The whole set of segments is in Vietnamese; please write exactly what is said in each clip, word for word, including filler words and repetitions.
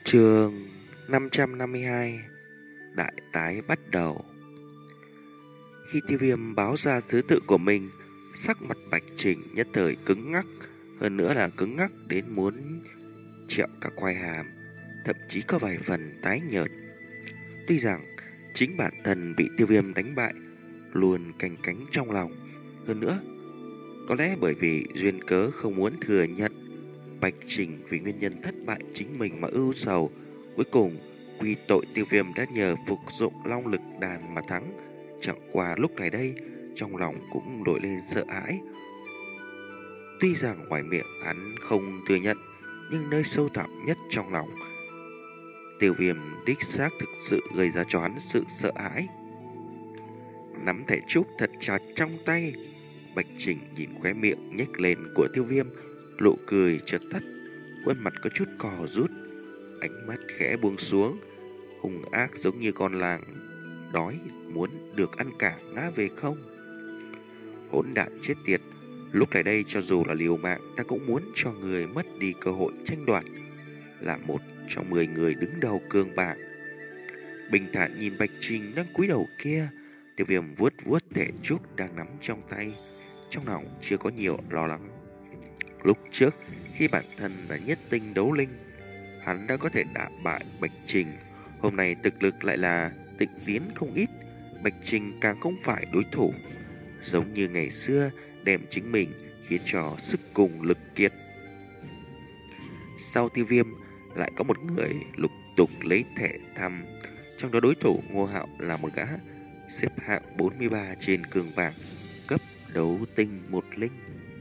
Chương năm trăm năm mươi hai. Đại tái bắt đầu. Khi Tiêu Viêm báo ra thứ tự của mình, sắc mặt Bạch Trình nhất thời cứng ngắc, hơn nữa là cứng ngắc đến muốn trẹo cả quai hàm, thậm chí có vài phần tái nhợt. Tuy rằng chính bản thân bị Tiêu Viêm đánh bại luôn canh cánh trong lòng, hơn nữa có lẽ bởi vì duyên cớ không muốn thừa nhận, Bạch Trình vì nguyên nhân thất bại chính mình mà ưu sầu, cuối cùng quy tội Tiêu Viêm đã nhờ phục dụng long lực đàn mà thắng. Chẳng qua lúc này đây, trong lòng cũng nổi lên sợ hãi. Tuy rằng ngoài miệng hắn không thừa nhận, nhưng nơi sâu thẳm nhất trong lòng, Tiêu Viêm đích xác thực sự gây ra cho hắn sự sợ hãi. Nắm thẻ trúc thật chặt trong tay, Bạch Trình nhìn khóe miệng nhếch lên của Tiêu Viêm, nụ cười chợt tắt, khuôn mặt có chút cò rút, ánh mắt khẽ buông xuống, hung ác giống như con làng đói muốn được ăn cả ngã về không. Hỗn đản chết tiệt, lúc này đây cho dù là liều mạng, ta cũng muốn cho người mất đi cơ hội tranh đoạt, là một trong mười người đứng đầu cương bảng. Bình thản nhìn Bạch Trình đang cúi đầu kia, Tiêu Viêm vuốt vuốt thẻ trúc đang nắm trong tay, trong lòng chưa có nhiều lo lắng. Lúc trước, khi bản thân là nhất tinh đấu linh, hắn đã có thể đả bại Bạch Trình. Hôm nay thực lực lại là tịnh tiến không ít, Bạch Trình càng không phải đối thủ. Giống như ngày xưa, đem chính mình khiến cho sức cùng lực kiệt. Sau Tiêu Viêm, lại có một người lục tục lấy thẻ thăm. Trong đó đối thủ Ngô Hạo là một gã xếp hạng bốn mươi ba trên cường bảng, cấp đấu tinh một linh.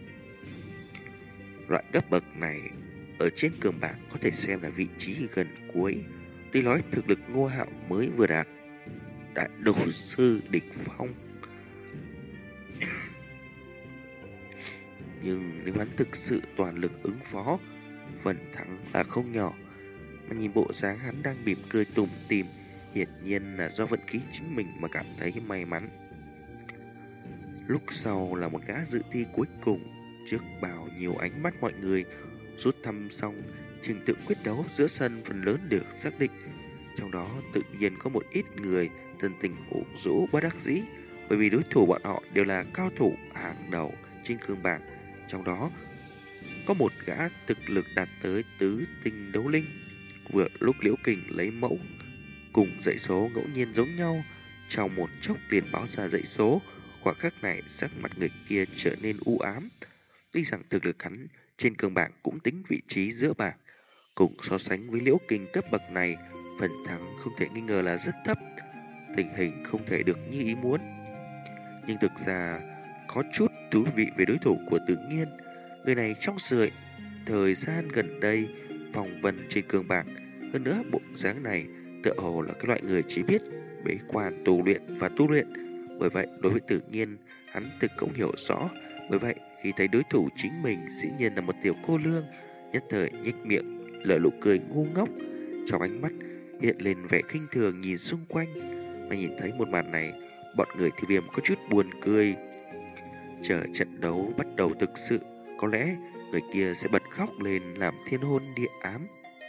Loại cấp bậc này ở trên cường bảng có thể xem là vị trí gần cuối. Tuy nói thực lực Ngô Hạo mới vừa đạt đại đấu sư đỉnh phong, nhưng nếu hắn thực sự toàn lực ứng phó, phần thắng là không nhỏ. Mà nhìn bộ dáng hắn đang mỉm cười tủm tỉm, hiển nhiên là do vận khí chính mình mà cảm thấy may mắn. Lúc sau là một gã dự thi cuối cùng, trước bao nhiêu ánh mắt mọi người. Rút thăm xong, trình tự quyết đấu giữa sân phần lớn được xác định. Trong đó tự nhiên có một ít người thân tình ủ rũ bất đắc dĩ, bởi vì đối thủ bọn họ đều là cao thủ hàng đầu trên cương bảng. Trong đó có một gã thực lực đạt tới tứ tinh đấu linh. Vừa lúc Liễu Kình lấy mẫu cùng dãy số ngẫu nhiên giống nhau, trong một chốc liền báo ra dãy số. Khoảnh khắc này sắc mặt người kia trở nên u ám. Tuy rằng thực lực hắn trên cương bảng cũng tính vị trí giữa bảng, cùng so sánh với Liễu Kình cấp bậc này, phần thắng không thể nghi ngờ là rất thấp. Tình hình không thể được như ý muốn. Nhưng thực ra có chút thú vị về đối thủ của Tử Nghiên. Người này trong sợi thời gian gần đây vòng vần trên cương bảng, hơn nữa bộ dáng này tựa hồ là cái loại người chỉ biết bế quan tu luyện và tu luyện. Bởi vậy đối với Tử Nghiên, hắn thực cũng hiểu rõ. Bởi vậy khi thấy đối thủ chính mình dĩ nhiên là một tiểu cô nương, nhất thời nhếch miệng lở nụ cười ngu ngốc, trong ánh mắt hiện lên vẻ khinh thường nhìn xung quanh. Mà nhìn thấy một màn này, bọn người Tiêu Viêm có chút buồn cười. Chờ trận đấu bắt đầu thực sự, có lẽ người kia sẽ bật khóc lên làm thiên hôn địa ám.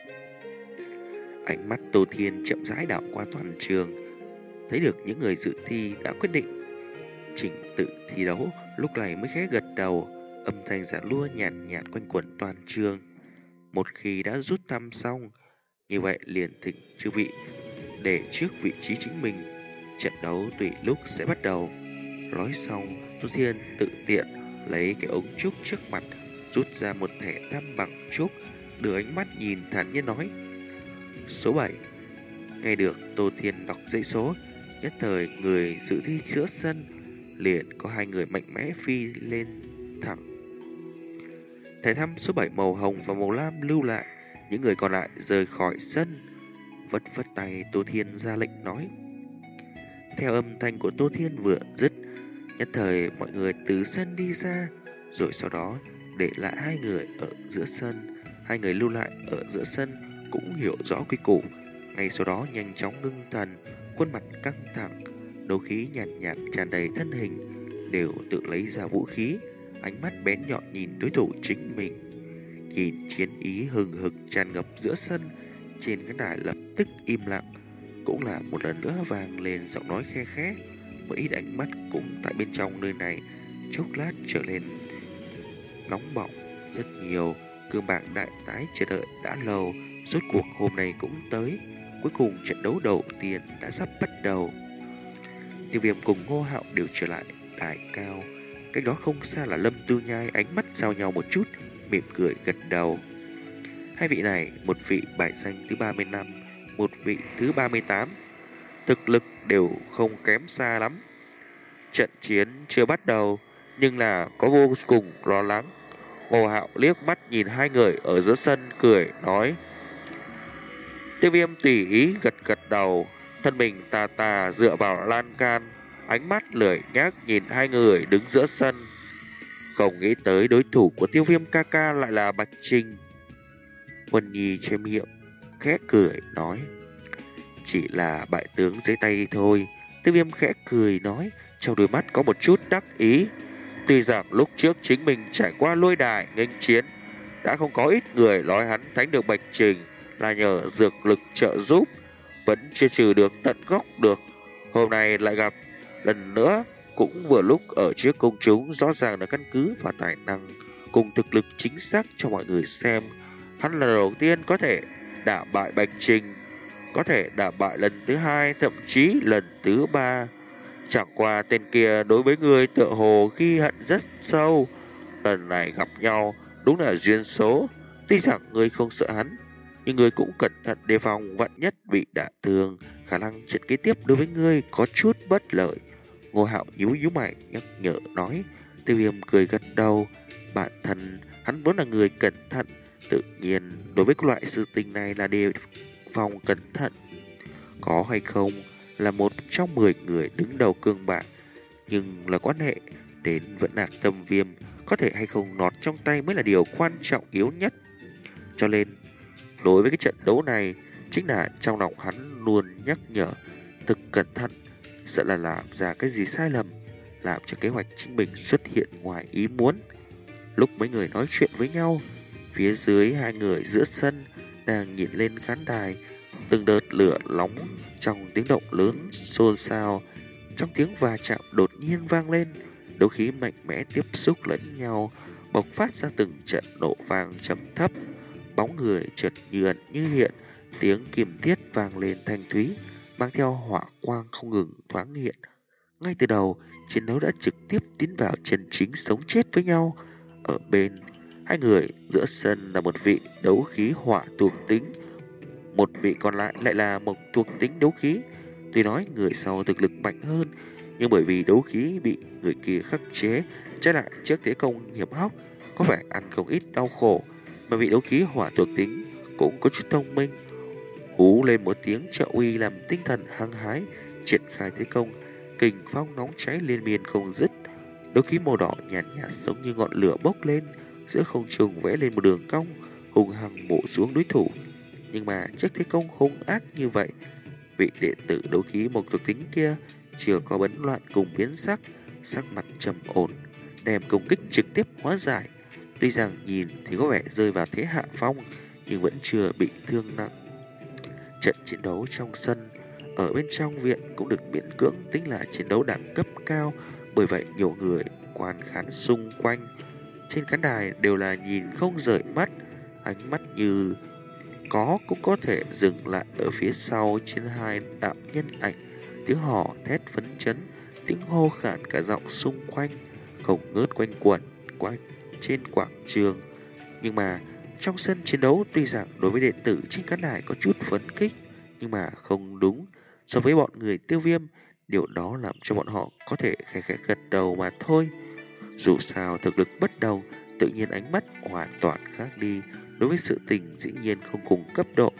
Ánh mắt Tô Thiên chậm rãi đảo qua toàn trường, thấy được những người dự thi đã quyết định chỉnh tự thi đấu, lúc này mới khẽ gật đầu. Âm thanh giả lua nhàn nhạt, nhạt quanh quẩn toàn trường. Một khi đã rút thăm xong, như vậy liền thỉnh chư vị để trước vị trí chính mình, trận đấu tùy lúc sẽ bắt đầu. Nói xong, Tô Thiên tự tiện lấy cái ống trúc trước mặt, rút ra một thẻ thăm bằng trúc, đưa ánh mắt nhìn thản nhiên nói: số bảy. Nghe được Tô Thiên đọc dãy số, nhất thời người dự thi giữa sân liền có hai người mạnh mẽ phi lên thẳng. Thẻ thăm số bảy màu hồng và màu lam lưu lại, những người còn lại rời khỏi sân. Vất vất tay, Tô Thiên ra lệnh nói. Theo âm thanh của Tô Thiên vừa dứt, nhất thời mọi người từ sân đi ra, rồi sau đó để lại hai người ở giữa sân. Hai người lưu lại ở giữa sân cũng hiểu rõ quy củ, ngay sau đó nhanh chóng ngưng thần, khuôn mặt căng thẳng, đấu khí nhàn nhạt, nhạt tràn đầy thân hình, đều tự lấy ra vũ khí, ánh mắt bén nhọn nhìn đối thủ chính mình. Nhìn chiến ý hừng hực tràn ngập giữa sân, Trên cái đài lập tức im lặng. Cũng là một lần nữa vang lên giọng nói khe khẽ. Một ít ánh mắt cũng tại bên trong nơi này chốc lát trở lên nóng bỏng rất nhiều. Cương bảng đại tái chờ đợi đã lâu, rốt cuộc hôm nay cũng tới. Cuối cùng trận đấu đầu tiên đã sắp bắt đầu. Tiêu Viêm cùng Ngô Hạo đều trở lại đài cao. Cách đó không xa là Lâm Tư Nhai, ánh mắt giao nhau một chút, mỉm cười gật đầu. Hai vị này, một vị bài danh thứ ba mươi lăm, một vị thứ ba mươi tám, thực lực đều không kém xa lắm. Trận chiến chưa bắt đầu, nhưng là có vô cùng lo lắng. Ngô Hạo liếc mắt nhìn hai người ở giữa sân, cười nói. Tiêu Viêm tùy ý gật gật đầu, thân mình tà tà dựa vào lan can, ánh mắt lười nhác nhìn hai người đứng giữa sân. Không nghĩ tới đối thủ của Tiêu Viêm ca ca lại là Bạch Trình. Huân Nhi che miệng khẽ cười nói, chỉ là bại tướng dưới tay thôi. Tiêu Viêm khẽ cười nói, trong đôi mắt có một chút đắc ý. Tuy rằng lúc trước chính mình trải qua lôi đài nghênh chiến, đã không có ít người nói hắn thánh được Bạch Trình là nhờ dược lực trợ giúp, vẫn chưa trừ được tận gốc được. Hôm nay lại gặp lần nữa, cũng vừa lúc ở trước công chúng, rõ ràng là căn cứ và tài năng cùng thực lực chính xác cho mọi người xem. Hắn là đầu tiên có thể đả bại Bạch Trình, có thể đả bại lần thứ hai, thậm chí lần thứ ba. Chẳng qua tên kia đối với người tựa hồ ghi hận rất sâu. Lần này gặp nhau đúng là duyên số. Tuy rằng người không sợ hắn, nhưng người cũng cẩn thận đề phòng vạn nhất bị đả thương. Khả năng trận kế tiếp đối với ngươi có chút bất lợi. Ngô Hạo nhíu nhíu mày nhắc nhở nói. Tiêu Viêm cười gật đầu. Bản thân hắn vốn là người cẩn thận, tự nhiên đối với loại sự tình này là đề phòng cẩn thận. Có hay không là một trong mười người đứng đầu cương bảng, nhưng là quan hệ đến Vẫn Lạc Tâm Viêm, có thể hay không nọt trong tay mới là điều quan trọng yếu nhất. Cho nên đối với cái trận đấu này, chính là trong lòng hắn luôn nhắc nhở thực cẩn thận, sợ là làm ra cái gì sai lầm, làm cho kế hoạch chính mình xuất hiện ngoài ý muốn. Lúc mấy người nói chuyện với nhau, phía dưới hai người giữa sân đang nhìn lên khán đài, từng đợt lửa nóng trong tiếng động lớn xôn xao. Trong tiếng va chạm đột nhiên vang lên, đấu khí mạnh mẽ tiếp xúc lẫn nhau, bộc phát ra từng trận nổ vang trầm thấp. Bóng người chợt như ẩn như hiện, tiếng kim thiết vang lên thanh thúy, mang theo hỏa quang không ngừng thoáng hiện. Ngay từ đầu, chiến đấu đã trực tiếp tiến vào chân chính sống chết với nhau. Ở bên hai người giữa sân là một vị đấu khí hỏa thuộc tính, một vị còn lại lại là một thuộc tính đấu khí. Tuy nói người sau thực lực mạnh hơn, nhưng bởi vì đấu khí bị người kia khắc chế, trái lại trước thế công hiểm hóc, có vẻ ăn không ít đau khổ. Mà vị đấu khí hỏa thuộc tính cũng có chút thông minh, hú lên một tiếng trợ uy làm tinh thần hăng hái, triển khai thế công. Kình phong nóng cháy liên miên không dứt, đấu khí màu đỏ nhạt nhạt giống như ngọn lửa bốc lên, giữa không trung vẽ lên một đường cong, hung hăng bổ xuống đối thủ. Nhưng mà trước thế công hung ác như vậy, vị đệ tử đấu khí một thuộc tính kia chưa có bấn loạn cùng biến sắc, sắc mặt trầm ổn, đem công kích trực tiếp hóa giải. Tuy rằng nhìn thì có vẻ rơi vào thế hạ phong, nhưng vẫn chưa bị thương nặng. Trận chiến đấu trong sân ở bên trong viện cũng được miễn cưỡng tính là chiến đấu đẳng cấp cao, bởi vậy nhiều người quan khán xung quanh trên khán đài đều là nhìn không rời mắt, ánh mắt như có cũng có thể dừng lại ở phía sau trên hai đạo nhân ảnh. Tiếng hò thét phấn chấn, tiếng hô khản cả giọng xung quanh không ngớt quanh quẩn quanh trên quảng trường. Nhưng mà trong sân chiến đấu, tuy rằng đối với đệ tử trên khán đài có chút phấn khích, nhưng mà không đúng. So với bọn người Tiêu Viêm, điều đó làm cho bọn họ có thể khẽ khẽ gật đầu mà thôi. Dù sao thực lực bất đồng, tự nhiên ánh mắt hoàn toàn khác đi. Đối với sự tình dĩ nhiên không cùng cấp độ.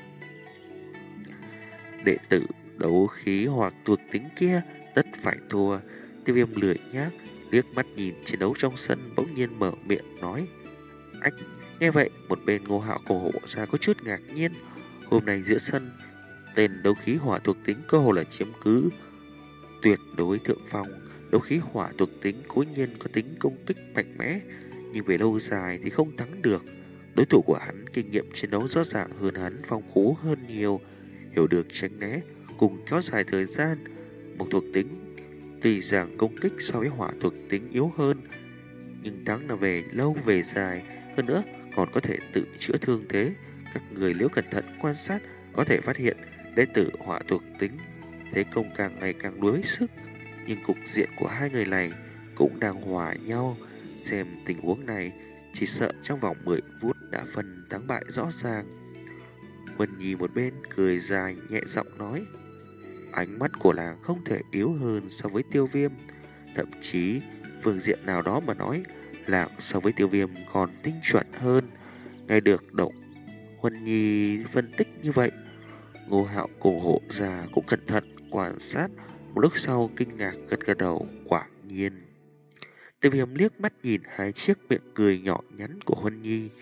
Đệ tử đấu khí hoặc thuộc tính kia tất phải thua. Tiêu Viêm lười nhác liếc mắt nhìn chiến đấu trong sân, bỗng nhiên mở miệng nói. Ách, nghe vậy một bên Ngô Hạo cổ hộ ra có chút ngạc nhiên. Hôm nay giữa sân, tên đấu khí hỏa thuộc tính cơ hồ là chiếm cứ tuyệt đối thượng phong. Đấu khí hỏa thuộc tính cố nhiên có tính công kích mạnh mẽ, nhưng về lâu dài thì không thắng được. Đối thủ của hắn kinh nghiệm chiến đấu rõ ràng hơn hắn, phong phú hơn nhiều, hiểu được tránh né cùng kéo dài thời gian. Một thuộc tính tuy rằng công kích so với hỏa thuộc tính yếu hơn, nhưng thắng là về lâu về dài, hơn nữa còn có thể tự chữa thương thế. Các người nếu cẩn thận quan sát có thể phát hiện đệ tử hỏa thuộc tính thế công càng ngày càng đuối sức, nhưng cục diện của hai người này cũng đang hòa nhau. Xem tình huống này, chỉ sợ trong vòng mười phút đã phân thắng bại rõ ràng. Huân Nhi một bên cười dài nhẹ giọng nói, ánh mắt của nàng không thể yếu hơn so với Tiêu Viêm, thậm chí phương diện nào đó mà nói, nàng so với Tiêu Viêm còn tinh chuẩn hơn. Nghe được động Huân Nhi phân tích như vậy, Ngô Hạo cùng hộ già cũng cẩn thận quan sát, một lúc sau kinh ngạc gật gật đầu. Quả nhiên. Tiêu Viêm liếc mắt nhìn hai chiếc miệng cười nhỏ nhắn của Huân Nhi.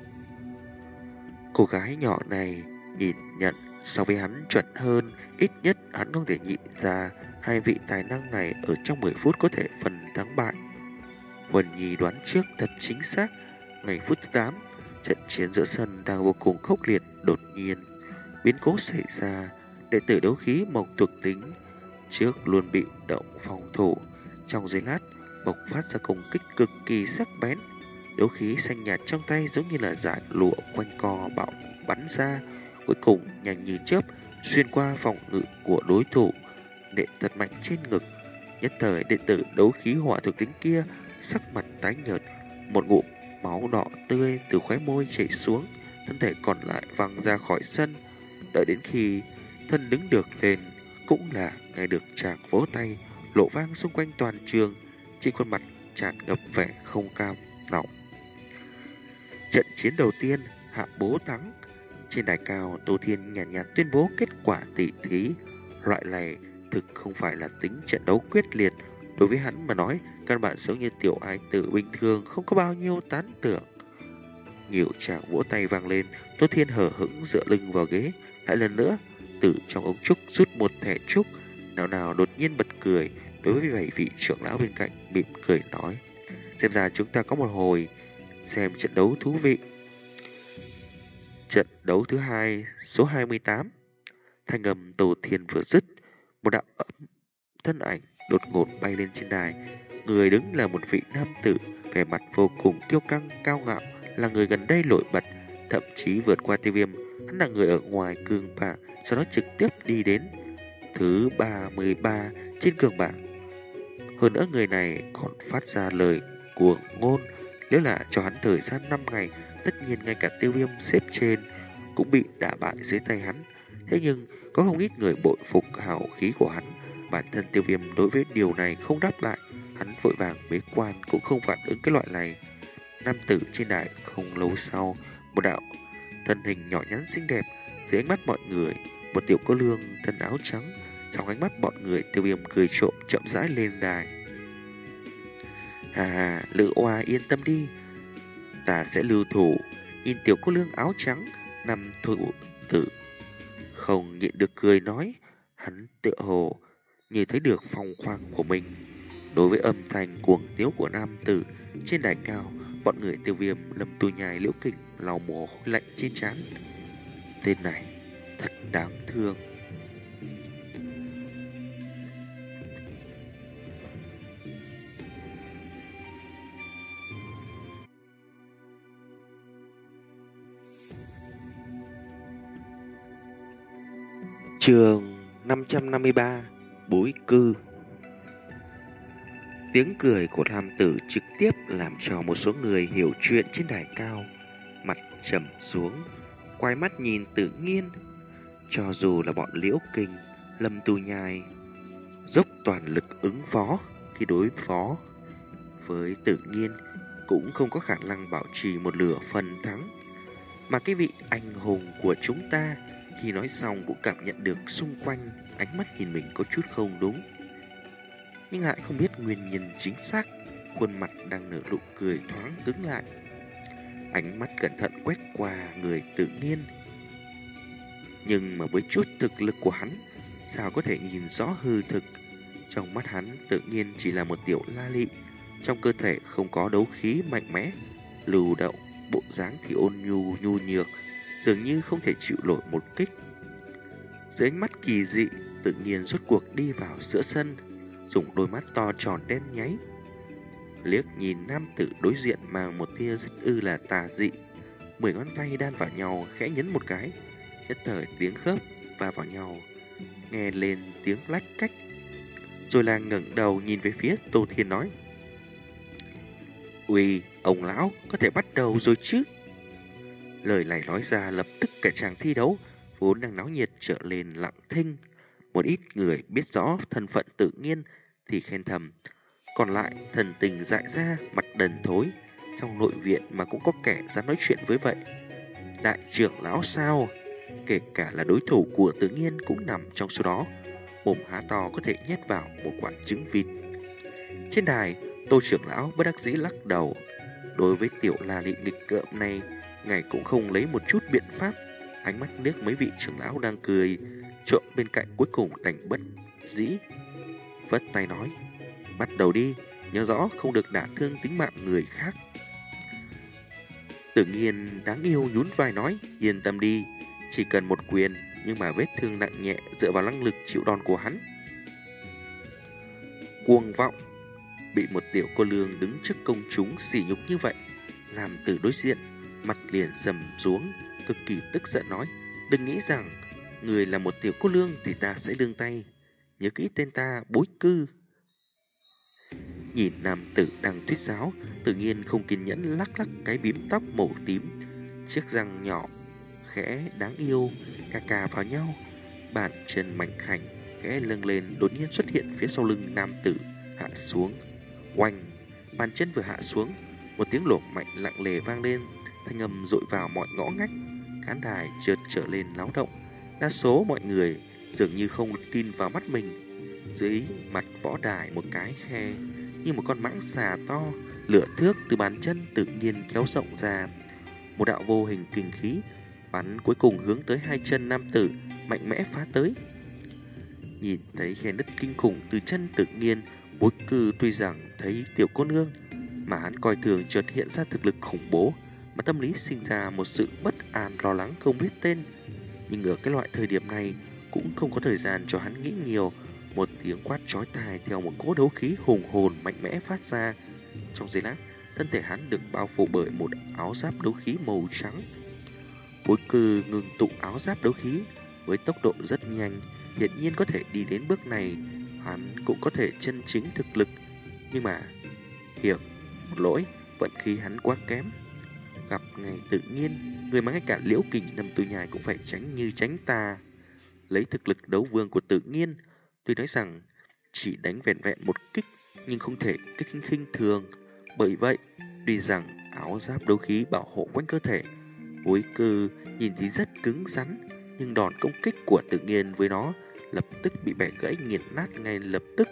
Cô gái nhỏ này nhìn nhận so với hắn chuẩn hơn, ít nhất hắn không thể nhịn ra hai vị tài năng này ở trong mười phút có thể phần thắng bại. Huân Nhi đoán trước thật chính xác. Ngày phút thứ tám, trận chiến giữa sân đang vô cùng khốc liệt. Đột nhiên biến cố xảy ra, đệ tử đấu khí Mộc thuộc tính trước luôn bị động phòng thủ, trong giây lát bộc phát ra công kích cực kỳ sắc bén. Đấu khí xanh nhạt trong tay giống như là dải lụa quanh co bạo bắn ra, cuối cùng nhanh như chớp xuyên qua phòng ngự của đối thủ, nện thật mạnh trên ngực. Nhất thời đệ tử đấu khí hỏa thuộc tính kia sắc mặt tái nhợt, một ngụm máu đỏ tươi từ khóe môi chảy xuống, thân thể còn lại văng ra khỏi sân. Đợi đến khi thân đứng được lên, cũng là nghe được chàng vỗ tay lộ vang xung quanh toàn trường, trên khuôn mặt tràn ngập vẻ không cam lòng. Trận chiến đầu tiên, Hạ Bố thắng. Trên đài cao, Tô Thiên nhàn nhạt, nhạt tuyên bố kết quả tỷ thí. Loại này thực không phải là tính trận đấu quyết liệt, đối với hắn mà nói, căn bản giống như tiểu ai tử bình thường, không có bao nhiêu tán tưởng. Nhiều chàng vỗ tay vang lên, Tô Thiên hờ hững dựa lưng vào ghế, lại lần nữa từ trong ống trúc rút một thẻ trúc, nào nào đột nhiên bật cười. Đối với bảy vị trưởng lão bên cạnh mỉm cười nói, xem ra chúng ta có một hồi xem trận đấu thú vị. Trận đấu thứ hai, số hai mươi tám. Thanh âm Tô Thiên vừa dứt, một đạo ấm thân ảnh đột ngột bay lên trên đài. Người đứng là một vị nam tử, vẻ mặt vô cùng kiêu căng cao ngạo, là người gần đây nổi bật, thậm chí vượt qua Tiêu Viêm. Hắn là người ở ngoài cường bảng, sau đó trực tiếp đi đến thứ ba mươi ba trên cường bảng. Hơn nữa người này còn phát ra lời cuồng ngôn, nếu là cho hắn thời gian năm ngày, tất nhiên ngay cả Tiêu Viêm xếp trên cũng bị đả bại dưới tay hắn. Thế nhưng có không ít người bội phục hào khí của hắn. Bản thân Tiêu Viêm đối với điều này không đáp lại, hắn vội vàng bế quan cũng không phản ứng cái loại này. Nam tử trên đài không lâu sau, một đạo thân hình nhỏ nhắn xinh đẹp, dưới ánh mắt mọi người, một tiểu cô nương thân áo trắng. Trong ánh mắt bọn người, Tiêu Viêm cười trộm chậm rãi lên đài. Hà hà, Lữ Oa yên tâm đi, ta sẽ lưu thủ. Nhìn tiểu cô nương áo trắng nằm thủ tử, không nhịn được cười nói, hắn tựa hồ như thấy được phong khoáng của mình. Đối với âm thanh cuồng tiếu của nam tử trên đài cao, bọn người Tiêu Viêm, Lâm Tu Nhai, Liễu Kình lau mồ hôi lạnh trên trán. Tên này thật đáng thương. Chương năm trăm năm mươi ba. Bối cư. Tiếng cười của nam tử trực tiếp làm cho một số người hiểu chuyện trên đài cao mặt trầm xuống, quay mắt nhìn Tự Nhiên. Cho dù là bọn Liễu Kình, Lâm Tu Nhai dốc toàn lực ứng phó, khi đối phó với Tự Nhiên cũng không có khả năng bảo trì một nửa phần thắng. Mà cái vị anh hùng của chúng ta khi nói xong cũng cảm nhận được xung quanh ánh mắt nhìn mình có chút không đúng, nhưng lại không biết nguyên nhân chính xác. Khuôn mặt đang nở nụ cười thoáng cứng lại, ánh mắt cẩn thận quét qua người Tự Nhiên. Nhưng mà với chút thực lực của hắn, sao có thể nhìn rõ hư thực? Trong mắt hắn, Tự Nhiên chỉ là một tiểu la lị, trong cơ thể không có đấu khí mạnh mẽ lưu động, bộ dáng thì ôn nhu nhu nhược, dường như không thể chịu nổi một kích. Dưới ánh mắt kỳ dị, tự nhiên rốt cuộc đi vào giữa sân, dùng đôi mắt to tròn đen nháy liếc nhìn nam tử đối diện mang một tia rất ư là tà dị. Mười ngón tay đan vào nhau khẽ nhấn một cái, nhất thời tiếng khớp va vào nhau, nghe lên tiếng lách cách. Rồi là ngẩng đầu nhìn về phía Tô Thiên nói: "Uy, ông lão có thể bắt đầu rồi chứ?" Lời này nói ra lập tức cả chàng thi đấu vốn đang náo nhiệt trở lên lặng thinh. Một ít người biết rõ thân phận Tự Nhiên thì khen thầm, còn lại thần tình dại ra, mặt đần thối. Trong nội viện mà cũng có kẻ dám nói chuyện với vậy. Đại trưởng lão sao? Kể cả là đối thủ của Tự Nhiên cũng nằm trong số đó. Mồm há to có thể nhét vào một quả trứng vịt. Trên đài, Tô trưởng lão bất đắc dĩ lắc đầu. Đối với tiểu la lị nghịch ngợm này, ngài cũng không lấy một chút biện pháp. Ánh mắt liếc mấy vị trưởng lão đang cười trộm bên cạnh, cuối cùng đành bất dĩ vất tay nói: "Bắt đầu đi, nhớ rõ không được đả thương tính mạng người khác." Tự Nhiên đáng yêu nhún vai nói: "Yên tâm đi, chỉ cần một quyền, nhưng mà vết thương nặng nhẹ dựa vào năng lực chịu đòn của hắn." Cuồng vọng, bị một tiểu cô lương đứng trước công chúng sỉ nhục như vậy, làm từ đối diện mặt liền sầm xuống, cực kỳ tức giận nói: "Đừng nghĩ rằng người là một tiểu cô lương thì ta sẽ đương tay. Nhớ kỹ tên ta, Bối Cư." Nhìn nam tử đang thuyết giáo, Tự Nhiên không kiên nhẫn lắc lắc cái bím tóc màu tím, chiếc răng nhỏ khẽ đáng yêu cà cà vào nhau, bàn chân mảnh khảnh khẽ lâng lên, đột nhiên xuất hiện phía sau lưng nam tử, hạ xuống. Oanh, bàn chân vừa hạ xuống, một tiếng lổ mạnh lặng lề vang lên, thanh âm dội vào mọi ngõ ngách. Khán đài chợt trở lên náo động, đa số mọi người dường như không tin vào mắt mình. Dưới mặt võ đài một cái khe như một con mãng xà to, lửa thước từ bàn chân tự nhiên kéo rộng ra. Một đạo vô hình kinh khí bắn cuối cùng hướng tới hai chân nam tử, mạnh mẽ phá tới. Nhìn thấy khe nứt kinh khủng từ chân Tự Nhiên, Bối Cư tuy rằng thấy tiểu cô nương mà hắn coi thường chợt hiện ra thực lực khủng bố, mà tâm lý sinh ra một sự bất an lo lắng không biết tên. Nhưng ở cái loại thời điểm này cũng không có thời gian cho hắn nghĩ nhiều. Một tiếng quát chói tai theo một cỗ đấu khí hùng hồn mạnh mẽ phát ra. Trong giây lát, thân thể hắn được bao phủ bởi một áo giáp đấu khí màu trắng. Bối Cư ngừng tụ áo giáp đấu khí với tốc độ rất nhanh, hiển nhiên có thể đi đến bước này, hắn cũng có thể chân chính thực lực. Nhưng mà hiểu một lỗi, vận khí hắn quá kém. Gặp ngày Tự Nhiên, người mà ngay cả Liễu Kình Năm Tu Nhai cũng phải tránh như tránh tà. Lấy thực lực đấu vương của Tự Nhiên, tuy nói rằng chỉ đánh vẹn vẹn một kích, nhưng không thể kích khinh khinh thường. Bởi vậy, tuy rằng áo giáp đấu khí bảo hộ quanh cơ thể, Bối Cư nhìn thì rất cứng rắn, nhưng đòn công kích của Tự Nhiên với nó lập tức bị bẻ gãy nghiền nát ngay lập tức.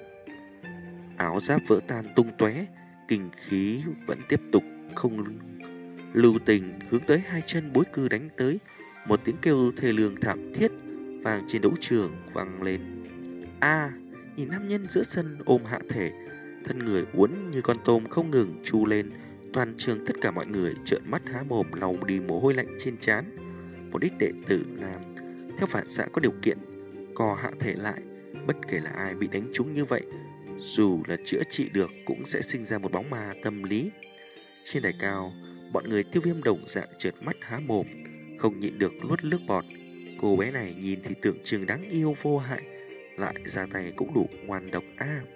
Áo giáp vỡ tan tung tóe, kinh khí vẫn tiếp tục không lưu tình hướng tới hai chân Bối Cư đánh tới. Một tiếng kêu thê lương thảm thiết vang trên đấu trường vang lên. A, nhìn nam nhân giữa sân ôm hạ thể, thân người uốn như con tôm không ngừng chu lên. Toàn trường tất cả mọi người trợn mắt há mồm lau đi mồ hôi lạnh trên trán. Một ít đệ tử nam theo phản xạ có điều kiện co hạ thể lại. Bất kể là ai bị đánh trúng như vậy, dù là chữa trị được cũng sẽ sinh ra một bóng ma tâm lý. Trên đài cao, bọn người Tiêu Viêm đồng dạng trợn mắt há mồm, không nhịn được nuốt nước bọt. Cô bé này nhìn thì tưởng chừng đáng yêu vô hại, lại ra tay cũng đủ ngoan độc a. À.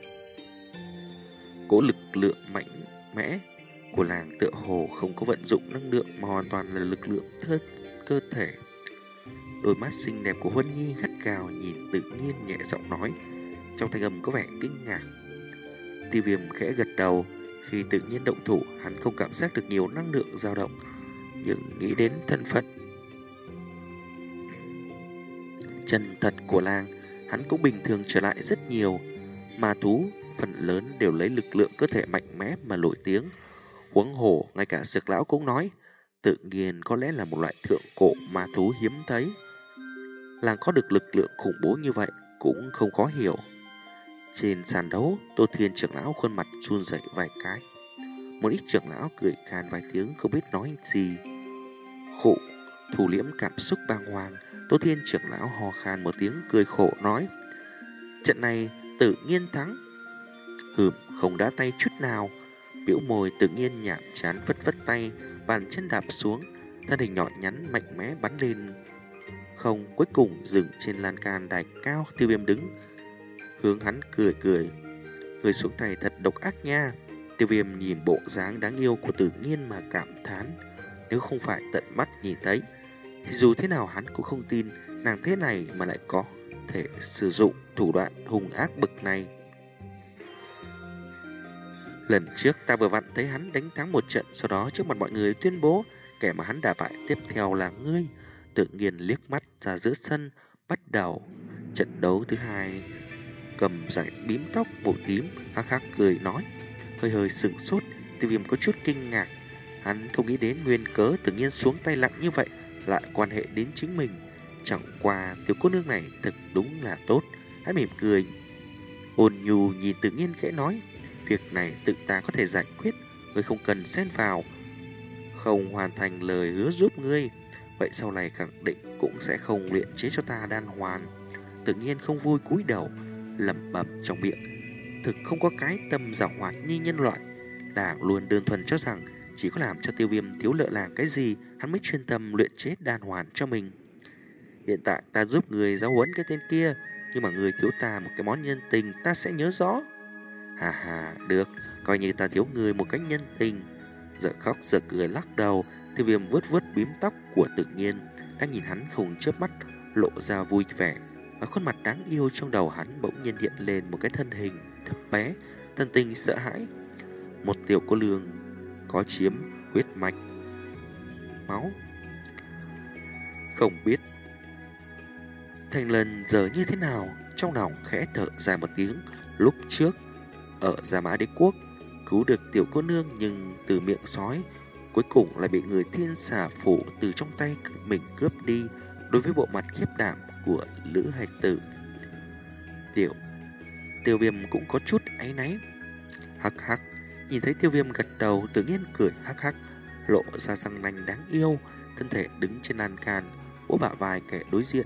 Cỗ lực lượng mạnh mẽ của làng tựa hồ không có vận dụng năng lượng mà hoàn toàn là lực lượng thơ, cơ thể. Đôi mắt xinh đẹp của Huân Nhi gắt gao nhìn Tự Nhiên, nhẹ giọng nói, trong thanh âm có vẻ kinh ngạc. Tiêu Viêm khẽ gật đầu. Khi Tự Nhiên động thủ, hắn không cảm giác được nhiều năng lượng dao động, nhưng nghĩ đến thân phận chân thật của làng, hắn cũng bình thường trở lại rất nhiều. Ma thú phần lớn đều lấy lực lượng cơ thể mạnh mẽ mà nổi tiếng. Huống hồ ngay cả Dược lão cũng nói, Tự Nhiên có lẽ là một loại thượng cổ ma thú hiếm thấy. Làng có được lực lượng khủng bố như vậy cũng không khó hiểu. Trên sàn đấu, Tô Thiên trưởng lão khuôn mặt run rẩy vài cái. Một ít trưởng lão cười khan vài tiếng không biết nói gì. Khổ, thủ liễm cảm xúc bàng hoàng, Tô Thiên trưởng lão hò khan một tiếng cười khổ nói: trận này Tự Nhiên thắng. Hừm, không đá tay chút nào. Biểu môi Tự Nhiên nhảm chán vất vất tay, bàn chân đạp xuống, thân hình nhỏ nhắn mạnh mẽ bắn lên không, cuối cùng dừng trên lan can đài cao. Tiêu Viêm đứng hướng hắn cười cười: người xuống tay thật độc ác nha. Tiêu Viêm nhìn bộ dáng đáng yêu của Tự Nhiên mà cảm thán, nếu không phải tận mắt nhìn thấy thì dù thế nào hắn cũng không tin nàng thế này mà lại có thể sử dụng thủ đoạn hung ác bực này. Lần trước ta vừa vặn thấy hắn đánh thắng một trận, sau đó trước mặt mọi người tuyên bố kẻ mà hắn đả bại tiếp theo là ngươi. Tự Nhiên liếc mắt ra giữa sân, bắt đầu trận đấu thứ hai. Cầm giải bím tóc màu tím hắc hắc cười nói, hơi hơi sững sốt. Tiêu Viêm có chút kinh ngạc, hắn không nghĩ đến nguyên cớ Tự Nhiên xuống tay lặng như vậy lại quan hệ đến chính mình. Chẳng qua tiểu cô nương này thật đúng là tốt. Hắn mỉm cười ôn nhu nhìn Tự Nhiên khẽ nói, việc này tự ta có thể giải quyết, ngươi không cần xen vào. Không hoàn thành lời hứa giúp ngươi, vậy sau này khẳng định cũng sẽ không luyện chế cho ta đan hoàn. Tự Nhiên không vui cúi đầu lẩm bẩm trong miệng, thực không có cái tâm giảo hoạt như nhân loại. Nàng luôn đơn thuần cho rằng chỉ có làm cho Tiêu Viêm thiếu lợ làng cái gì, hắn mới chuyên tâm luyện chế đan hoàn cho mình. Hiện tại ta giúp người giáo huấn cái tên kia, nhưng mà người thiếu ta một cái món nhân tình ta sẽ nhớ rõ. Hà hà, được, coi như ta thiếu người một cái nhân tình. Giờ khóc giờ cười lắc đầu, Tiêu Viêm vuốt vuốt bím tóc của Tự Nhiên, đang nhìn hắn không chớp mắt, lộ ra vui vẻ. Và khuôn mặt đáng yêu trong đầu hắn bỗng nhiên hiện lên một cái thân hình thấp bé, thân tình sợ hãi. Một tiểu cô nương có chiếm huyết mạch máu, không biết Thành Lần giờ như thế nào. Trong lòng khẽ thở dài một tiếng. Lúc trước ở Gia Mã Đế Quốc cứu được tiểu cô nương, nhưng từ miệng sói cuối cùng lại bị người Thiên Xà Phủ từ trong tay mình cướp đi. Đối với bộ mặt khiếp đảm của Lữ Hạch Tử, Tiểu Tiêu Viêm cũng có chút áy náy. Hắc hắc, nhìn thấy Tiêu Viêm gật đầu, Tự Nhiên cười hắc hắc, lộ ra răng nanh đáng yêu, thân thể đứng trên lan can, vỗ bả vai kẻ đối diện.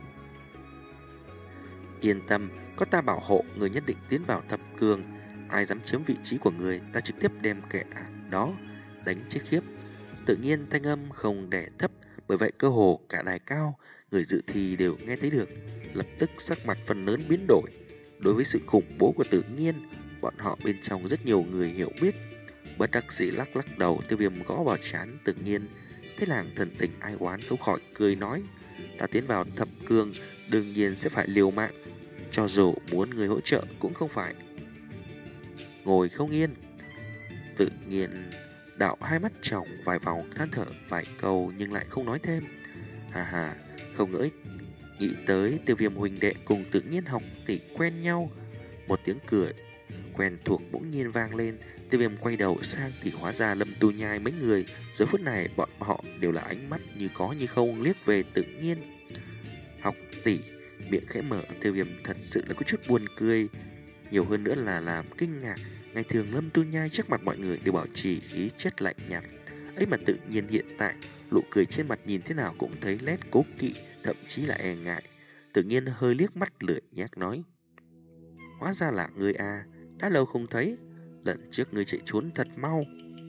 Yên tâm, có ta bảo hộ, người nhất định tiến vào thập cường. Ai dám chiếm vị trí của người, ta trực tiếp đem kẻ đó đánh chết khiếp. Tự Nhiên thanh âm không đè thấp, bởi vậy cơ hồ cả đài cao người dự thi đều nghe thấy được. Lập tức sắc mặt phần lớn biến đổi. Đối với sự khủng bố của Tự Nhiên, bọn họ bên trong rất nhiều người hiểu biết. Bất đắc dĩ lắc lắc đầu, Tiêu Viêm gõ vào trán Tự Nhiên. Thế làng thần tình ai oán không khỏi cười nói, ta tiến vào thập cường đương nhiên sẽ phải liều mạng, cho dù muốn người hỗ trợ cũng không phải ngồi không yên. Tự Nhiên đạo hai mắt tròng vài vòng, than thở vài câu nhưng lại không nói thêm. Hà hà, không ngỡ nghĩ tới Tiêu Viêm huynh đệ cùng Tự Nhiên học tỷ quen nhau. Một tiếng cười quen thuộc bỗng nhiên vang lên. Tiêu Viêm quay đầu sang thì hóa ra Lâm Tu Nhai mấy người. Giờ phút này bọn họ đều là ánh mắt như có như không liếc về Tự Nhiên. Học tỷ, miệng khẽ mở, Tiêu Viêm thật sự là có chút buồn cười, nhiều hơn nữa là làm kinh ngạc. Ngày thường Lâm Tu Nhai trước mặt mọi người đều bảo trì khí chất lạnh nhạt, ấy mà Tự Nhiên hiện tại nụ cười trên mặt nhìn thế nào cũng thấy nét cố kỵ, thậm chí là e ngại. Tự Nhiên hơi liếc mắt lười nhác nói, hóa ra là ngươi à, đã lâu không thấy, lần trước ngươi chạy trốn thật mau.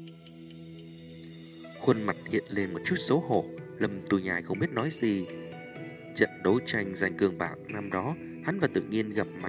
Khuôn mặt hiện lên một chút xấu hổ. Lâm Tu Nhai không biết nói gì. Trận đấu tranh giành cường bảng năm đó, hắn và Tự Nhiên gặp mặt.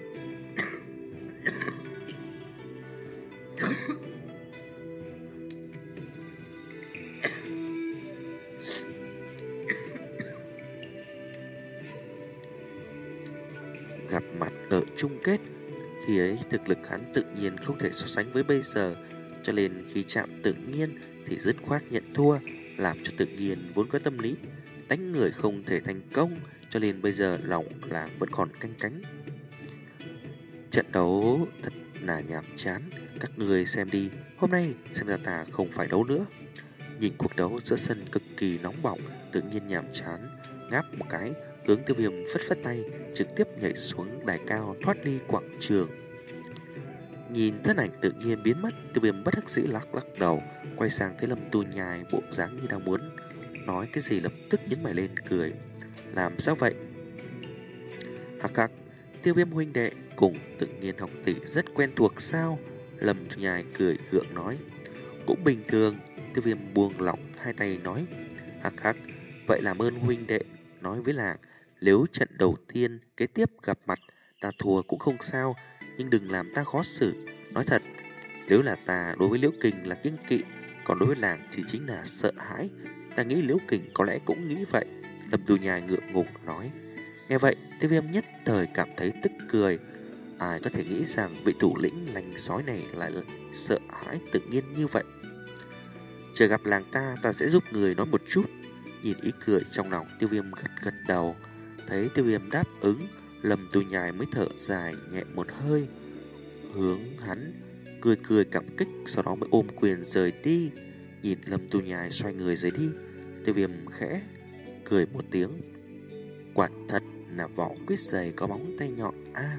Gặp mặt ở chung kết. Khi ấy thực lực hắn tự nhiên không thể so sánh với bây giờ, cho nên khi chạm Tự Nhiên thì dứt khoát nhận thua, làm cho Tự Nhiên vốn có tâm lý đánh người không thể thành công, cho nên bây giờ lòng làng vẫn còn canh cánh. Trận đấu thật là nhàm chán, các người xem đi, hôm nay xem ra ta không phải đấu nữa. Nhìn cuộc đấu giữa sân cực kỳ nóng bỏng, Tự Nhiên nhàm chán ngáp một cái, hướng Tiêu Viêm phất phất tay, trực tiếp nhảy xuống đài cao thoát ly quảng trường. nhìn thân ảnh tự nhiên biến mất, Tiêu Viêm bất đắc dĩ lắc lắc đầu, quay sang thấy Lâm Tu Nhai bộ dáng như đang muốn nói cái gì, lập tức nhấn mày lên cười. Làm sao vậy? Hắc hắc, Tiêu Viêm huynh đệ cùng tự nhiên học tỷ rất quen thuộc sao? Lâm Tu Nhai cười gượng nói. Cũng bình thường. Tiêu Viêm buông lỏng hai tay nói. Hắc hắc, vậy làm ơn huynh đệ nói với làng, nếu trận đầu tiên kế tiếp gặp mặt ta thua cũng không sao, nhưng đừng làm ta khó xử. Nói thật, nếu là ta, đối với Liễu Kình là kiêng kỵ, còn đối với làng thì chính là sợ hãi. Ta nghĩ Liễu Kình có lẽ cũng nghĩ vậy. Lâm Tu Nhai ngượng ngùng nói. Nghe vậy, Tiêu Viêm nhất thời cảm thấy tức cười. Ai có thể nghĩ rằng vị thủ lĩnh lành sói này lại sợ hãi tự nhiên như vậy. Chờ gặp làng ta, ta sẽ giúp người nói một chút. Nhìn ý cười trong lòng, Tiêu Viêm gật gật đầu. Thấy Tiêu Viêm đáp ứng, Lâm Tu Nhai mới thở dài nhẹ một hơi, hướng hắn cười cười cảm kích, sau đó mới ôm quyền rời đi. Nhìn Lâm Tu Nhai xoay người rời đi, Tiêu Viêm khẽ cười một tiếng. Quả thật là vỏ quyết dày có bóng tay nhọn a. À,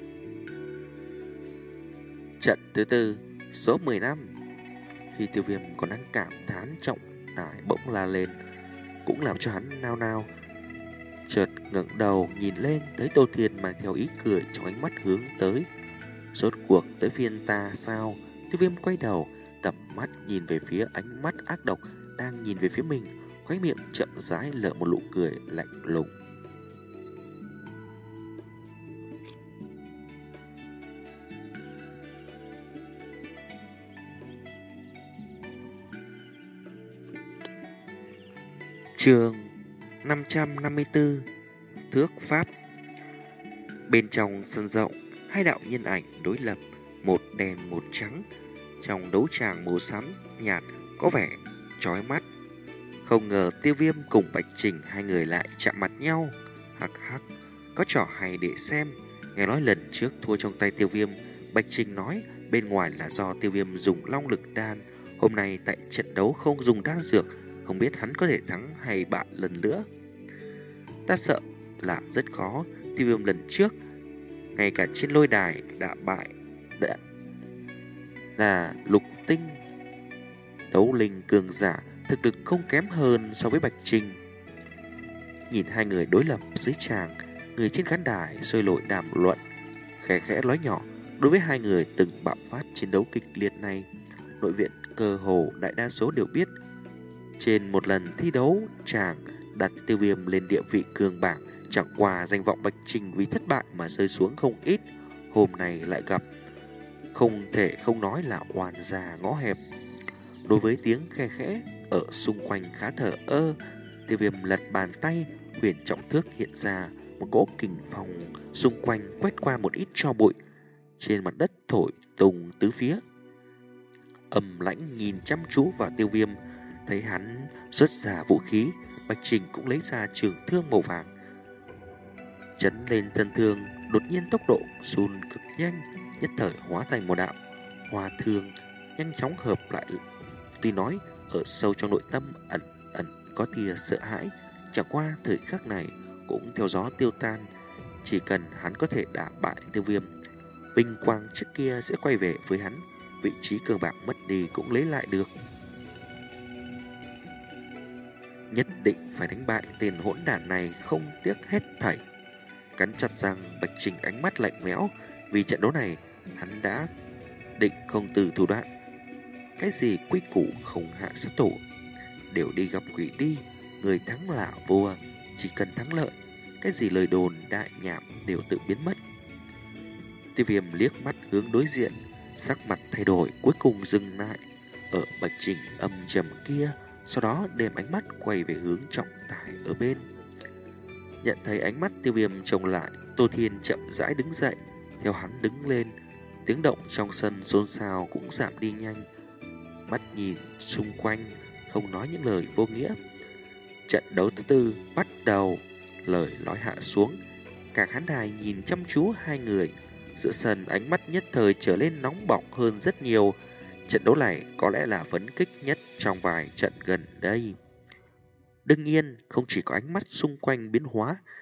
trận thứ tư, số mười lăm. Khi Tiêu Viêm còn đang cảm thán trọng tải bỗng la lên, cũng làm cho hắn nao nao. Chợt ngẩng đầu nhìn lên, thấy Tô Thiên mang theo ý cười trong ánh mắt hướng tới. Rốt cuộc tới phiên ta sao? Tiêu Viêm quay đầu, tập mắt nhìn về phía ánh mắt ác độc đang nhìn về phía mình, khóe miệng chậm rãi lở một nụ cười lạnh lùng. Chương năm trăm năm mươi tư, Thước Pháp. Bên trong sân rộng, hai đạo nhân ảnh đối lập, một đen một trắng, trong đấu tràng màu xám nhạt có vẻ chói mắt. Không ngờ Tiêu Viêm cùng Bạch Trình hai người lại chạm mặt nhau. Hắc hắc, có trò hay để xem. Nghe nói lần trước thua trong tay Tiêu Viêm, Bạch Trình nói bên ngoài là do Tiêu Viêm dùng long lực đan. Hôm nay tại trận đấu không dùng đan dược, không biết hắn có thể thắng hay bại lần nữa. Ta sợ là rất khó. Tiêu Viêm lần trước ngay cả trên lôi đài đã bại đã là lục tinh đấu linh cường giả, thực lực không kém hơn so với Bạch Trình. Nhìn hai người đối lập dưới tràng, người trên khán đài sôi nổi đàm luận, khẽ khẽ nói nhỏ. Đối với hai người từng bạo phát chiến đấu kịch liệt này, nội viện cơ hồ đại đa số đều biết. Trên một lần thi đấu, chàng đặt Tiêu Viêm lên địa vị cường bảng, chẳng qua danh vọng Bạch Trình vì thất bại mà rơi xuống không ít. Hôm nay lại gặp, không thể không nói là oan gia ngõ hẹp. Đối với tiếng khe khẽ ở xung quanh khá thở ơ, Tiêu Viêm lật bàn tay, huyền trọng thước hiện ra một cỗ kình phong xung quanh, quét qua một ít tro bụi trên mặt đất thổi tung tứ phía. Âm lãnh nhìn chăm chú vào Tiêu Viêm, thấy hắn xuất ra vũ khí, Bạch Trình cũng lấy ra trường thương màu vàng, chấn lên thân thương. Đột nhiên tốc độ run cực nhanh, nhất thời hóa thành một đạo hoa thương nhanh chóng hợp lại. Tuy nói ở sâu trong nội tâm ẩn ẩn có tia sợ hãi, chẳng qua thời khắc này cũng theo gió tiêu tan. Chỉ cần hắn có thể đả bại Tiêu Viêm, vinh quang trước kia sẽ quay về với hắn, vị trí cường bảng mất đi cũng lấy lại được. Nhất định phải đánh bại tên hỗn đản này, không tiếc hết thảy. Cắn chặt răng, Bạch Trình ánh mắt lạnh lẽo. Vì trận đấu này, hắn đã định không từ thủ đoạn. Cái gì quy củ không hạ sát thủ, đều đi gặp quỷ đi. Người thắng là vua, chỉ cần thắng lợi, cái gì lời đồn đại nhảm đều tự biến mất. Tiêu Viêm liếc mắt hướng đối diện, sắc mặt thay đổi, cuối cùng dừng lại ở Bạch Trình âm trầm kia, sau đó đem ánh mắt quay về hướng trọng tài ở bên. Nhận thấy ánh mắt Tiêu Viêm trông lại, Tô Thiên chậm rãi đứng dậy, theo hắn đứng lên. Tiếng động trong sân xôn xao cũng giảm đi nhanh. Mắt nhìn xung quanh, không nói những lời vô nghĩa. Trận đấu thứ tư bắt đầu. Lời nói hạ xuống, cả khán đài nhìn chăm chú hai người. Giữa sân ánh mắt nhất thời trở lên nóng bỏng hơn rất nhiều. Trận đấu này có lẽ là phấn khích nhất trong vài trận gần đây. Đương nhiên, không chỉ có ánh mắt xung quanh biến hóa,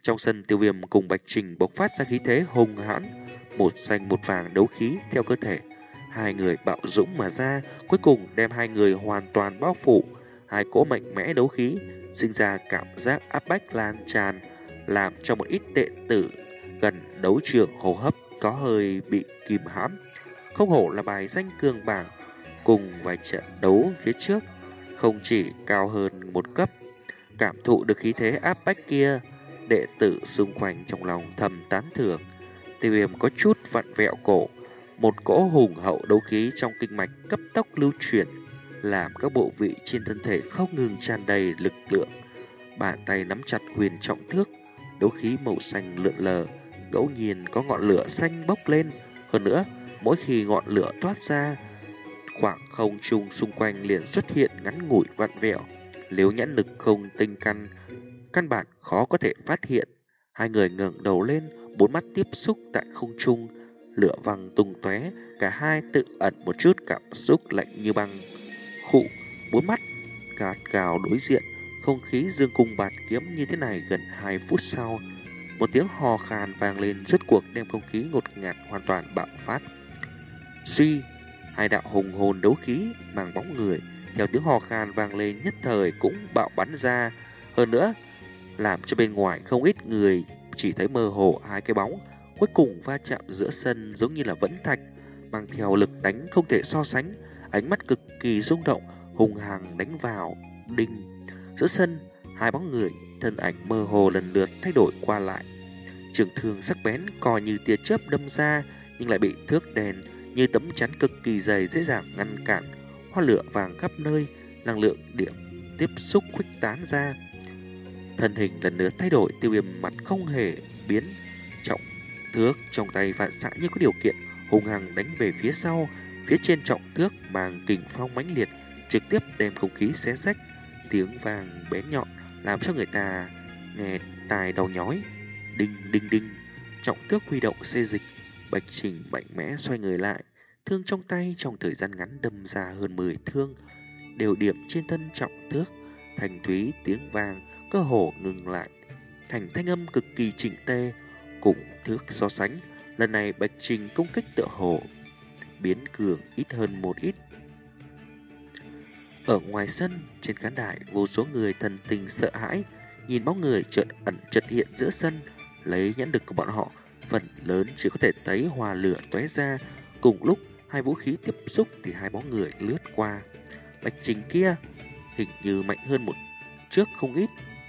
Trong sân, Tiêu Viêm cùng Bạch Trình bộc phát ra khí thế hùng hãn, một xanh một vàng đấu khí theo cơ thể. Hai người bạo dũng mà ra, cuối cùng đem hai người hoàn toàn bao phủ. Hai cỗ mạnh mẽ đấu khí sinh ra cảm giác áp bách lan tràn, làm cho một ít đệ tử gần đấu trường hô hấp có hơi bị kìm hãm. Không hổ là bài danh cường bảng, cùng vài trận đấu phía trước không chỉ cao hơn một cấp. Cảm thụ được khí thế áp bách kia, đệ tử xung quanh trong lòng thầm tán thưởng. Tiêu Viêm có chút vặn vẹo cổ, một cỗ hùng hậu đấu khí trong kinh mạch cấp tốc lưu chuyển, làm các bộ vị trên thân thể không ngừng tràn đầy lực lượng. Bàn tay nắm chặt huyền trọng thước, đấu khí màu xanh lượn lờ, ngẫu nhiên có ngọn lửa xanh bốc lên. Hơn nữa, mỗi khi ngọn lửa thoát ra, khoảng không trung xung quanh liền xuất hiện ngắn ngủi vặn vẹo. Nếu nhãn lực không tinh căn, căn bản khó có thể phát hiện. Hai người ngẩng đầu lên, bốn mắt tiếp xúc tại không trung, lửa văng tung tóe, cả hai tự ẩn một chút cảm xúc lạnh như băng. Khụ, bốn mắt gạt gào đối diện, không khí dương cung bạt kiếm như thế này. Gần hai phút sau, một tiếng hò khan vang lên, rốt cuộc đem không khí ngột ngạt hoàn toàn bạo phát. Suy, hai đạo hùng hồn đấu khí mang bóng người theo tiếng hò khan vang lên nhất thời cũng bạo bắn ra. Hơn nữa, làm cho bên ngoài không ít người chỉ thấy mơ hồ hai cái bóng, cuối cùng va chạm giữa sân giống như là vẫn thạch, mang theo lực đánh không thể so sánh. Ánh mắt cực kỳ rung động, hùng hằng đánh vào đinh. Giữa sân, hai bóng người thân ảnh mơ hồ lần lượt thay đổi qua lại. Trường thương sắc bén coi như tia chớp đâm ra, nhưng lại bị thước đèn như tấm chắn cực kỳ dày dễ dàng ngăn cản. Hoa lửa vàng khắp nơi, năng lượng điểm tiếp xúc khuếch tán ra. Thân hình lần nữa thay đổi, Tiêu Viêm mặt không hề biến, trọng thước trong tay vạn xạ như có điều kiện hùng hằng đánh về phía sau. Phía trên trọng thước mang kình phong mãnh liệt, trực tiếp đem không khí xé rách. Tiếng vàng bén nhọn làm cho người ta nghe tai đau nhói. Đinh đinh đinh, trọng thước huy động xê dịch. Bạch Trình mạnh mẽ xoay người lại, thương trong tay trong thời gian ngắn đâm ra hơn mười thương, đều điểm trên thân trọng thước. Thành thúy tiếng vang cơ hồ ngừng lại, thành thanh âm cực kỳ chỉnh tê. Cùng thước so sánh, lần này Bạch Trình công kích tựa hồ biến cường ít hơn một ít. Ở ngoài sân, trên khán đài, vô số người thần tình sợ hãi, nhìn bóng người chợt ẩn chợt hiện giữa sân. Lấy nhãn lực của bọn họ, phần lớn chỉ có thể thấy hòa lửa tóe ra. Cùng lúc hai vũ khí tiếp xúc thì hai bóng người lướt qua. Bạch Trình kia hình như mạnh hơn một trước không ít.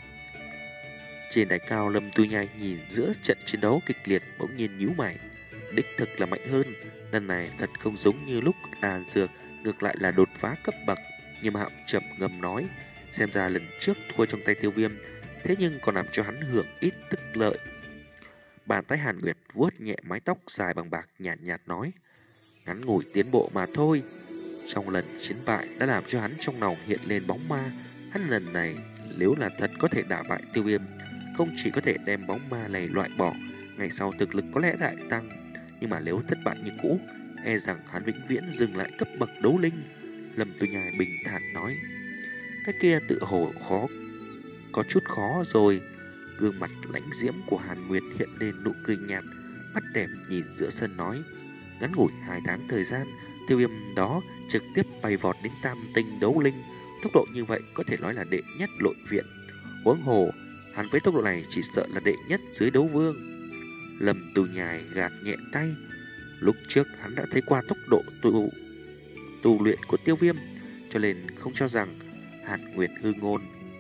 Trên đài cao, Lâm Tu Nhai nhìn giữa trận chiến đấu kịch liệt, bỗng nhiên nhíu mày. Đích thực là mạnh hơn, lần này thật không giống như lúc đàn dược, ngược lại là đột phá cấp bậc. Nhưng mà Hạo trầm ngâm nói, xem ra lần trước thua trong tay Tiêu Viêm, thế nhưng còn làm cho hắn hưởng ít tức lợi. Bàn tay Hàn Nguyệt vuốt nhẹ mái tóc dài bằng bạc, nhạt nhạt nói, ngắn ngủi tiến bộ mà thôi. Trong lần chiến bại đã làm cho hắn trong lòng hiện lên bóng ma. Hắn lần này nếu là thật có thể đả bại Tiêu Viêm, không chỉ có thể đem bóng ma này loại bỏ, ngày sau thực lực có lẽ đại tăng. Nhưng mà nếu thất bại như cũ, e rằng hắn vĩnh viễn dừng lại cấp bậc đấu linh. Lâm Tu Nhai bình thản nói, cái kia tự hồ khó, có chút khó rồi. Gương mặt lãnh diễm của Hàn Nguyệt hiện lên nụ cười nhạt, mắt đẹp nhìn giữa sân nói, ngắn ngủi hai tháng thời gian, Tiêu Viêm đó trực tiếp bay vọt đến tam tinh đấu linh. Tốc độ như vậy có thể nói là đệ nhất nội viện. Huống hồ, hắn với tốc độ này chỉ sợ là đệ nhất dưới đấu vương. Lâm Tu Nhai gạt nhẹ tay, lúc trước hắn đã thấy qua tốc độ tu, tu luyện của Tiêu Viêm, cho nên không cho rằng Hàn Nguyệt hư ngôn.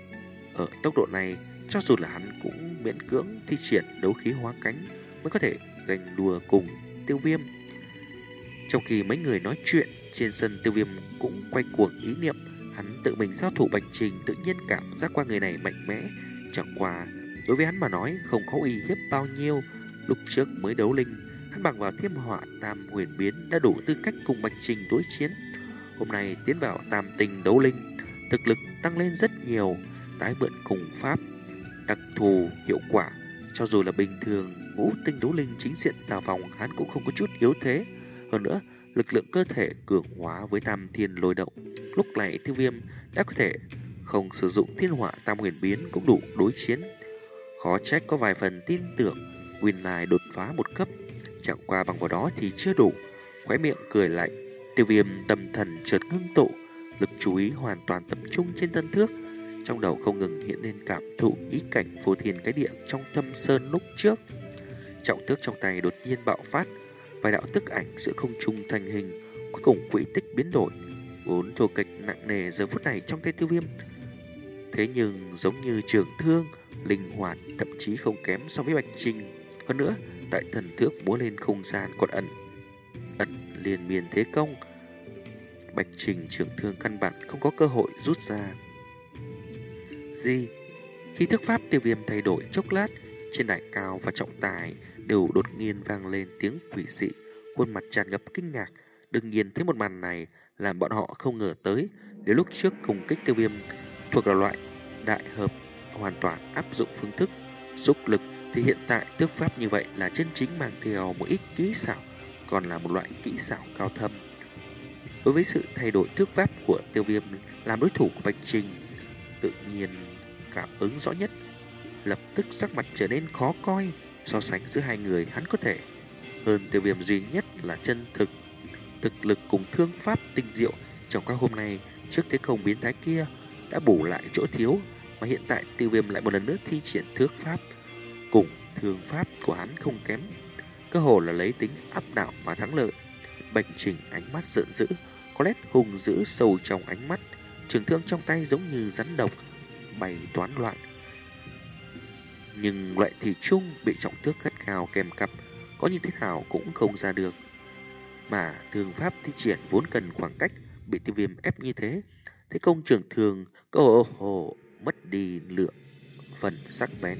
Ở tốc độ này, cho dù là hắn cũng miễn cưỡng thi triển đấu khí hóa cánh mới có thể ganh đua cùng Tiêu Viêm. Trong khi mấy người nói chuyện, trên sân Tiêu Viêm cũng quay cuồng ý niệm. Hắn tự mình giao thủ Bạch Trình, tự nhiên cảm giác qua người này mạnh mẽ. Chẳng qua, đối với hắn mà nói không có uy hiếp bao nhiêu. Lúc trước mới đấu linh, hắn bằng vào Thiêm Hỏa Tam Huyền Biến đã đủ tư cách cùng Bạch Trình đối chiến. Hôm nay tiến vào tam tinh đấu linh, thực lực tăng lên rất nhiều, tái mượn cùng pháp đặc thù hiệu quả. Cho dù là bình thường ngũ tinh đấu linh chính diện giao vòng, hắn cũng không có chút yếu thế. Hơn nữa, lực lượng cơ thể cường hóa với tam thiên lôi động, lúc này Tiêu Viêm đã có thể không sử dụng Thiên Hỏa Tam Huyền Biến cũng đủ đối chiến. Khó trách có vài phần tin tưởng nguyên lai đột phá một cấp, chẳng qua bằng vào đó thì chưa đủ. Khóe miệng cười lạnh, Tiêu Viêm tâm thần chợt ngưng tụ, lực chú ý hoàn toàn tập trung trên thân thước, trong đầu không ngừng hiện lên cảm thụ ý cảnh phô thiên cái địa trong thâm sơn lúc trước. Trọng thước trong tay đột nhiên bạo phát, vài đạo tức ảnh giữa không trung thành hình, cuối cùng quỹ tích biến đổi, vốn thô kịch nặng nề giờ phút này trong tay Tiêu Viêm, thế nhưng giống như trường thương, linh hoạt, thậm chí không kém so với Bạch Trình. Hơn nữa, tại thần thước múa lên không gian còn ẩn ẩn liên miên thế công, Bạch Trình trường thương căn bản không có cơ hội rút ra. Gì? Khi thức pháp Tiêu Viêm thay đổi chốc lát, trên đài cao và trọng tài đều đột nhiên vang lên tiếng quỷ dị, khuôn mặt tràn ngập kinh ngạc. Đương nhiên thấy một màn này làm bọn họ không ngờ tới, nếu lúc trước cùng kích Tiêu Viêm thuộc là loại đại hợp hoàn toàn áp dụng phương thức xúc lực, thì hiện tại tước pháp như vậy là chân chính mang theo một ít kỹ xảo, còn là một loại kỹ xảo cao thâm. Đối với sự thay đổi tước pháp của Tiêu Viêm làm đối thủ của Bạch Trình, tự nhiên cảm ứng rõ nhất, lập tức sắc mặt trở nên khó coi. So sánh giữa hai người, hắn có thể hơn Tiêu Viêm duy nhất là chân thực, thực lực cùng thương pháp tinh diệu. Trong các hôm nay, trước thế công biến thái kia đã bù lại chỗ thiếu, mà hiện tại Tiêu Viêm lại một lần nữa thi triển thước pháp cùng thương pháp của hắn không kém, cơ hồ là lấy tính áp đảo mà thắng lợi. Bạch Trình ánh mắt giận dữ, có nét hung dữ sâu trong ánh mắt, trường thương trong tay giống như rắn độc bay toán loạn, nhưng loại thủy chung bị trọng thước gắt gao kèm cặp, có như thế nào cũng không ra được. Mà thương pháp thi triển vốn cần khoảng cách, bị Tiêu Viêm ép như thế, thế công trường thường cơ hồ hồ mất đi lượng phần sắc bén.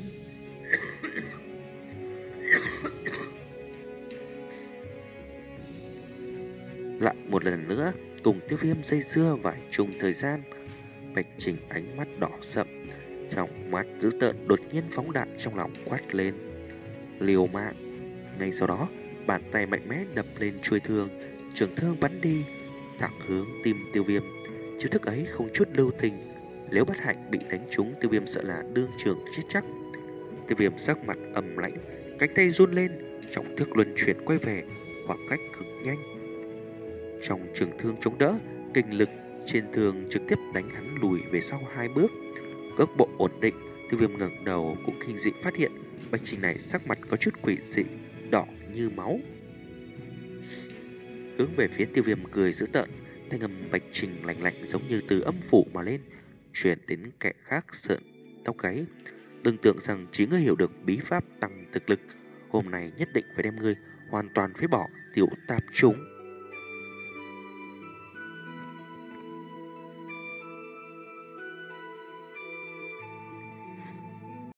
Lại một lần nữa cùng Tiêu Viêm dây dưa vài chung thời gian, Bạch Trình ánh mắt đỏ sậm, trong mắt dữ tợn đột nhiên phóng đại, trong lòng quát lên liều mạng. Ngay sau đó, bàn tay mạnh mẽ đập lên chuôi thương, trường thương bắn đi thẳng hướng tim Tiêu Viêm. Chiêu thức ấy không chút lưu tình, nếu bất hạnh bị đánh trúng, Tiêu Viêm sợ là đương trường chết chắc. Tiêu Viêm sắc mặt ầm lạnh, cánh tay run lên, trọng thước luân chuyển quay về khoảng cách cực nhanh. Trong trường thương chống đỡ, kinh lực trên thương trực tiếp đánh hắn lùi về sau hai bước. Cước bộ ổn định, Tiêu Viêm ngẩng đầu cũng kinh dị phát hiện Bạch Trình này sắc mặt có chút quỷ dị, đỏ như máu. Hướng về phía Tiêu Viêm cười dữ tợn, thanh âm Bạch Trình lạnh lạnh giống như từ âm phủ mà lên, truyền đến kẻ khác sợn tóc gáy. Đừng tưởng rằng chỉ ngươi hiểu được bí pháp tăng thực lực, hôm nay nhất định phải đem ngươi hoàn toàn phế bỏ tiểu tạp chủng.